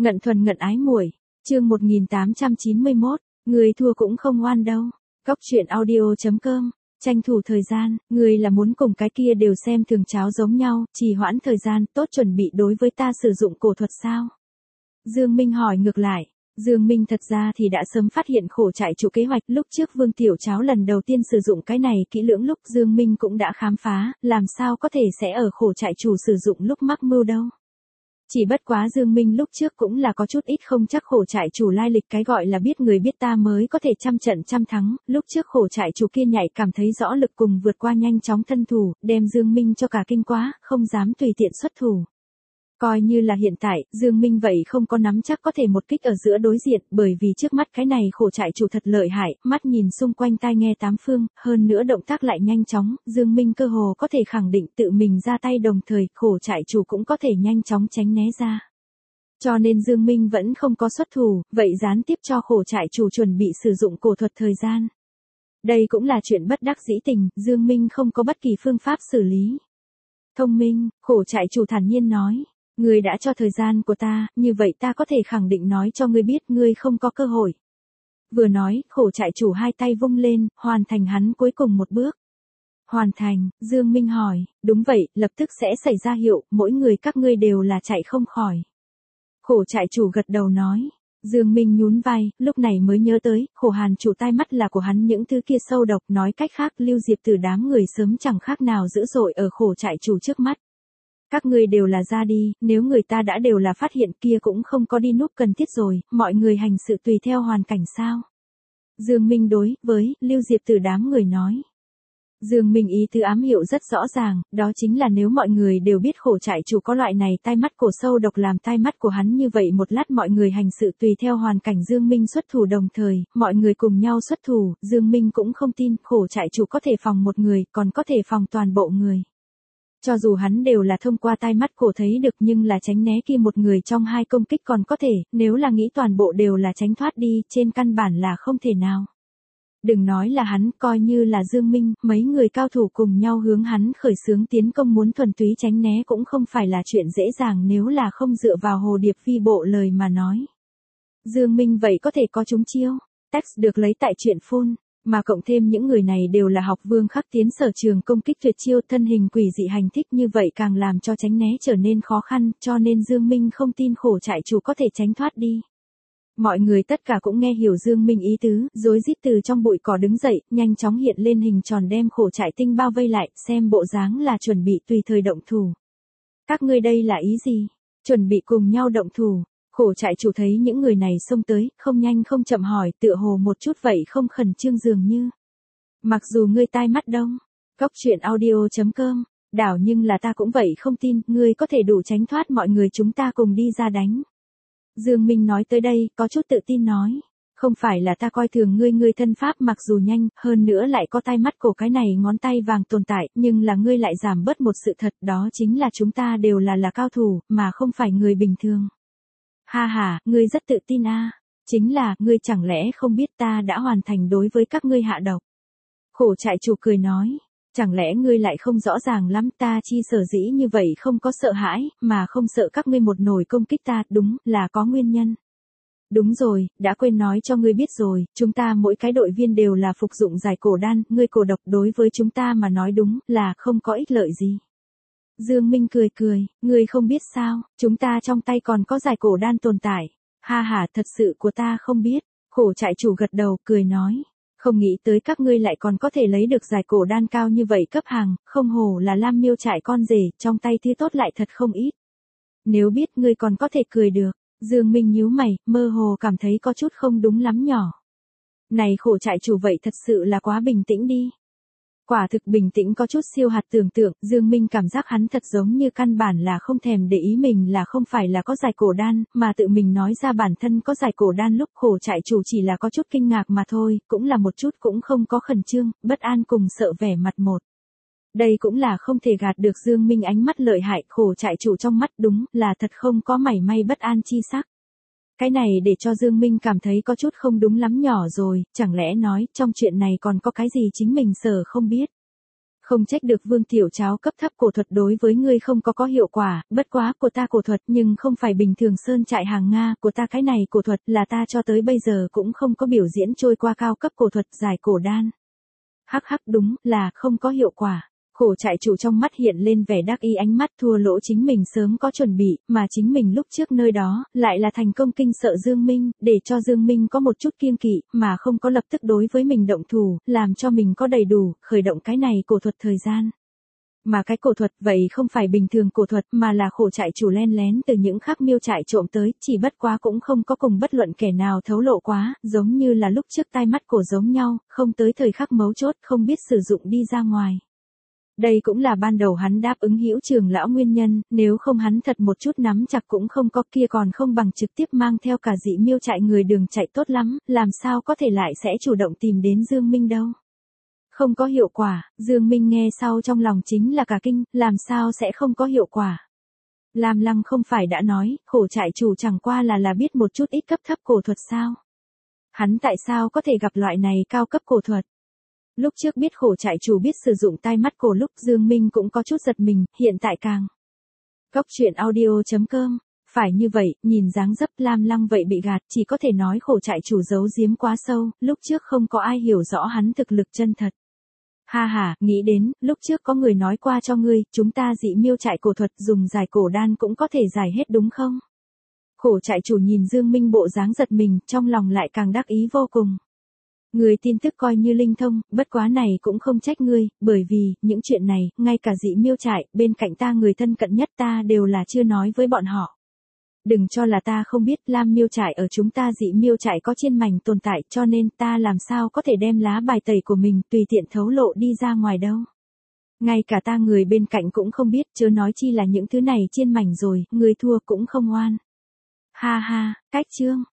Ngận thuần ngận ái muội, chương 1891, người thua cũng không oan đâu. Cóc truyện audio.com, tranh thủ thời gian, người là muốn cùng cái kia đều xem thường cháo giống nhau, trì hoãn thời gian, tốt chuẩn bị đối với ta sử dụng cổ thuật sao? Dương Minh hỏi ngược lại. Dương Minh thật ra thì đã sớm phát hiện khổ trại chủ kế hoạch, lúc trước Vương Tiểu Cháo lần đầu tiên sử dụng cái này kỹ lưỡng lúc Dương Minh cũng đã khám phá, làm sao có thể sẽ ở khổ trại chủ sử dụng lúc mắc mưu đâu. Chỉ bất quá Dương Minh lúc trước cũng là có chút ít không chắc khổ trại chủ lai lịch, cái gọi là biết người biết ta mới có thể trăm trận trăm thắng, lúc trước khổ trại chủ kia nhạy cảm thấy rõ lực cùng vượt qua nhanh chóng thân thủ, đem Dương Minh cho cả kinh quá, không dám tùy tiện xuất thủ. Coi như là hiện tại, Dương Minh vậy không có nắm chắc có thể một kích ở giữa đối diện, bởi vì trước mắt cái này khổ trại chủ thật lợi hại, mắt nhìn xung quanh tai nghe tám phương, hơn nữa động tác lại nhanh chóng, Dương Minh cơ hồ có thể khẳng định tự mình ra tay đồng thời, khổ trại chủ cũng có thể nhanh chóng tránh né ra. Cho nên Dương Minh vẫn không có xuất thủ, vậy gián tiếp cho khổ trại chủ chuẩn bị sử dụng cổ thuật thời gian. Đây cũng là chuyện bất đắc dĩ tình, Dương Minh không có bất kỳ phương pháp xử lý. Thông minh, khổ trại chủ thản nhiên nói. Ngươi đã cho thời gian của ta, như vậy ta có thể khẳng định nói cho ngươi biết ngươi không có cơ hội. Vừa nói, khổ trại chủ hai tay vung lên, hoàn thành hắn cuối cùng một bước. Hoàn thành, Dương Minh hỏi, đúng vậy, lập tức sẽ xảy ra hiệu, mỗi người các ngươi đều là chạy không khỏi. Khổ trại chủ gật đầu nói. Dương Minh nhún vai, lúc này mới nhớ tới, khổ hàn chủ tai mắt là của hắn những thứ kia sâu độc, nói cách khác Lưu Diệp từ đám người sớm chẳng khác nào dữ dội ở khổ trại chủ trước mắt. Các ngươi đều là ra đi, nếu người ta đã đều là phát hiện kia cũng không có đi núp cần thiết rồi, mọi người hành sự tùy theo hoàn cảnh sao. Dương Minh đối với Lưu Diệp từ đám người nói. Dương Minh ý tứ ám hiệu rất rõ ràng, đó chính là nếu mọi người đều biết khổ trại chủ có loại này tai mắt cổ sâu độc làm tai mắt của hắn, như vậy một lát mọi người hành sự tùy theo hoàn cảnh, Dương Minh xuất thủ đồng thời, mọi người cùng nhau xuất thủ, Dương Minh cũng không tin khổ trại chủ có thể phòng một người, còn có thể phòng toàn bộ người. Cho dù hắn đều là thông qua tai mắt cổ thấy được, nhưng là tránh né kia một người trong hai công kích còn có thể, nếu là nghĩ toàn bộ đều là tránh thoát đi, trên căn bản là không thể nào. Đừng nói là hắn, coi như là Dương Minh, mấy người cao thủ cùng nhau hướng hắn khởi xướng tiến công muốn thuần túy tránh né cũng không phải là chuyện dễ dàng nếu là không dựa vào hồ điệp phi bộ lời mà nói. Dương Minh vậy có thể có trúng chiêu, text được lấy tại truyện phun. Mà cộng thêm những người này đều là học Vương Khắc Tiến sở trường công kích tuyệt chiêu, thân hình quỷ dị hành thích, như vậy càng làm cho tránh né trở nên khó khăn, cho nên Dương Minh không tin khổ trại chủ có thể tránh thoát đi. Mọi người tất cả cũng nghe hiểu Dương Minh ý tứ, rối rít từ trong bụi cỏ đứng dậy, nhanh chóng hiện lên hình tròn đem khổ trại tinh bao vây lại, xem bộ dáng là chuẩn bị tùy thời động thủ. Các ngươi đây là ý gì? Chuẩn bị cùng nhau động thủ. Khổ trại chủ thấy những người này xông tới, không nhanh không chậm hỏi, tựa hồ một chút vậy không khẩn trương dường như. Mặc dù ngươi tai mắt đông, cóc truyện audio.com, đảo nhưng là ta cũng vậy không tin, ngươi có thể đủ tránh thoát mọi người chúng ta cùng đi ra đánh. Dương Minh nói tới đây, có chút tự tin nói, không phải là ta coi thường ngươi thân pháp mặc dù nhanh, hơn nữa lại có tai mắt cổ cái này ngón tay vàng tồn tại, nhưng là ngươi lại giảm bớt một sự thật, đó chính là chúng ta đều là cao thủ, mà không phải người bình thường. Ha ha, ngươi rất tự tin a. Chính là, ngươi chẳng lẽ không biết ta đã hoàn thành đối với các ngươi hạ độc. Khổ trại chủ cười nói, chẳng lẽ ngươi lại không rõ ràng lắm, ta chi sở dĩ như vậy không có sợ hãi, mà không sợ các ngươi một nồi công kích ta, đúng là có nguyên nhân. Đúng rồi, đã quên nói cho ngươi biết rồi, chúng ta mỗi cái đội viên đều là phục dụng giải cổ đan, ngươi cổ độc đối với chúng ta mà nói đúng là không có ích lợi gì. Dương Minh cười, ngươi không biết sao, chúng ta trong tay còn có giải cổ đan tồn tại. Ha ha, thật sự của ta không biết. Khổ trại chủ gật đầu, cười nói. Không nghĩ tới các ngươi lại còn có thể lấy được giải cổ đan cao như vậy cấp hàng, không hổ là Lam Miêu trại con rể, trong tay thứ tốt lại thật không ít. Nếu biết ngươi còn có thể cười được. Dương Minh nhíu mày, mơ hồ cảm thấy có chút không đúng lắm nhỏ. Này khổ trại chủ vậy thật sự là quá bình tĩnh đi. Quả thực bình tĩnh có chút siêu hạt tưởng tượng, Dương Minh cảm giác hắn thật giống như căn bản là không thèm để ý mình là không phải là có giải cổ đan, mà tự mình nói ra bản thân có giải cổ đan lúc khổ trại chủ chỉ là có chút kinh ngạc mà thôi, cũng là một chút cũng không có khẩn trương, bất an cùng sợ vẻ mặt một. Đây cũng là không thể gạt được Dương Minh ánh mắt lợi hại, khổ trại chủ trong mắt đúng là thật không có mảy may bất an chi sắc. Cái này để cho Dương Minh cảm thấy có chút không đúng lắm nhỏ rồi, chẳng lẽ nói trong chuyện này còn có cái gì chính mình sở không biết. Không trách được Vương Tiểu Cháo cấp thấp cổ thuật đối với ngươi không có hiệu quả, bất quá của ta cổ thuật nhưng không phải bình thường sơn trại hàng Nga, của ta cái này cổ thuật là ta cho tới bây giờ cũng không có biểu diễn trôi qua cao cấp cổ thuật giải cổ đan. Hắc hắc đúng là không có hiệu quả. Khổ trại chủ trong mắt hiện lên vẻ đắc ý, ánh mắt thua lỗ chính mình sớm có chuẩn bị, mà chính mình lúc trước nơi đó, lại là thành công kinh sợ Dương Minh, để cho Dương Minh có một chút kiêng kỵ, mà không có lập tức đối với mình động thủ, làm cho mình có đầy đủ, khởi động cái này cổ thuật thời gian. Mà cái cổ thuật vậy không phải bình thường cổ thuật mà là khổ trại chủ len lén từ những khắc miêu trại trộm tới, chỉ bất quá cũng không có cùng bất luận kẻ nào thấu lộ quá, giống như là lúc trước tai mắt cổ giống nhau, không tới thời khắc mấu chốt không biết sử dụng đi ra ngoài. Đây cũng là ban đầu hắn đáp ứng Hữu Trường lão nguyên nhân, nếu không hắn thật một chút nắm chặt cũng không có, kia còn không bằng trực tiếp mang theo cả dị miêu trại người đường chạy tốt lắm, làm sao có thể lại sẽ chủ động tìm đến Dương Minh đâu. Không có hiệu quả, Dương Minh nghe sau trong lòng chính là cả kinh, làm sao sẽ không có hiệu quả. Lam Lăng không phải đã nói, khổ trại chủ chẳng qua là biết một chút ít cấp thấp cổ thuật sao. Hắn tại sao có thể gặp loại này cao cấp cổ thuật. Lúc trước biết khổ trại chủ biết sử dụng tai mắt cổ lúc Dương Minh cũng có chút giật mình, hiện tại càng. Góc truyện audio.com, phải như vậy, nhìn dáng dấp Lam Lăng vậy bị gạt, chỉ có thể nói khổ trại chủ giấu giếm quá sâu, lúc trước không có ai hiểu rõ hắn thực lực chân thật. Ha ha, nghĩ đến, lúc trước có người nói qua cho ngươi, chúng ta dị miêu trại cổ thuật dùng giải cổ đan cũng có thể giải hết đúng không? Khổ trại chủ nhìn Dương Minh bộ dáng giật mình, trong lòng lại càng đắc ý vô cùng. Người tin tức coi như linh thông, bất quá này cũng không trách ngươi, bởi vì, những chuyện này, ngay cả dị miêu trại, bên cạnh ta người thân cận nhất ta đều là chưa nói với bọn họ. Đừng cho là ta không biết Lam miêu trại ở chúng ta dị miêu trại có chiên mảnh tồn tại, cho nên ta làm sao có thể đem lá bài tẩy của mình tùy tiện thấu lộ đi ra ngoài đâu. Ngay cả ta người bên cạnh cũng không biết, chớ nói chi là những thứ này chiên mảnh rồi, người thua cũng không oan. Ha ha, cách chương.